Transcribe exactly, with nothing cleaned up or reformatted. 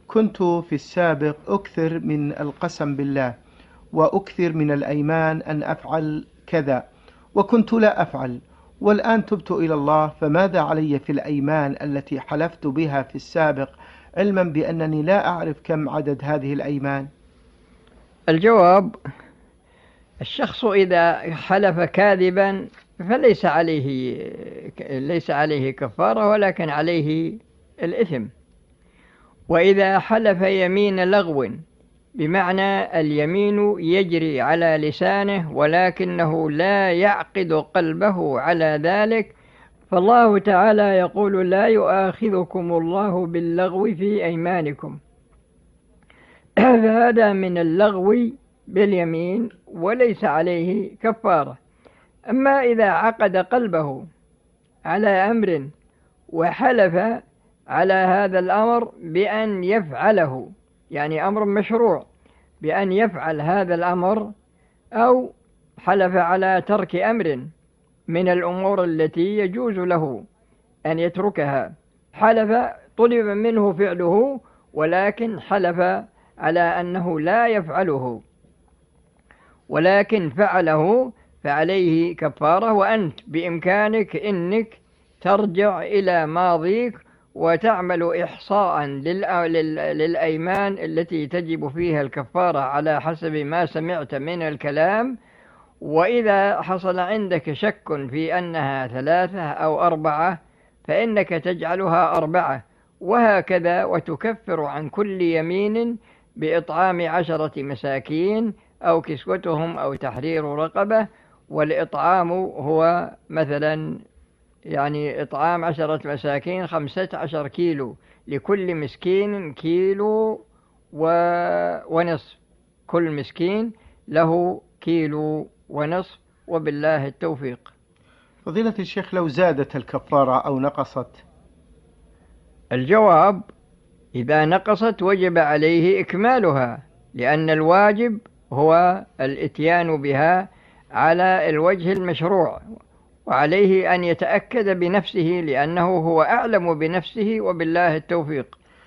كنت في السابق أكثر من القسم بالله وأكثر من الأيمان أن أفعل كذا، وكنت لا أفعل، والآن تبت إلى الله، فماذا علي في الأيمان التي حلفت بها في السابق، علما بأنني لا أعرف كم عدد هذه الأيمان؟ الجواب: الشخص إذا حلف كاذبا فليس عليه ليس عليه كفارة، ولكن عليه الإثم. وإذا حلف يمين لغو، بمعنى اليمين يجري على لسانه ولكنه لا يعقد قلبه على ذلك، فالله تعالى يقول: لا يؤاخذكم الله باللغو في أيمانكم، فهذا من اللغو باليمين وليس عليه كفارة. أما إذا عقد قلبه على أمر وحلف على هذا الأمر بأن يفعله، يعني أمر مشروع، بأن يفعل هذا الأمر، أو حلف على ترك أمر من الأمور التي يجوز له أن يتركها، حلف طلب منه فعله ولكن حلف على أنه لا يفعله ولكن فعله، فعليه كفارة. وأنت بإمكانك إنك ترجع إلى ماضيك وتعمل إحصاء للأيمان التي تجب فيها الكفارة على حسب ما سمعت من الكلام، وإذا حصل عندك شك في أنها ثلاثة أو أربعة فإنك تجعلها أربعة، وهكذا، وتكفر عن كل يمين بإطعام عشرة مساكين أو كسوتهم أو تحرير رقبة. والإطعام هو مثلا يعني إطعام عشرة مساكين خمسة عشر كيلو، لكل مسكين كيلو ونصف، كل مسكين له كيلو ونصف، وبالله التوفيق. فضيلة الشيخ، لو زادت الكفارة أو نقصت؟ الجواب: إذا نقصت وجب عليه إكمالها، لأن الواجب هو الإتيان بها على الوجه المشروع، وعليه أن يتأكد بنفسه لأنه هو أعلم بنفسه، وبالله التوفيق.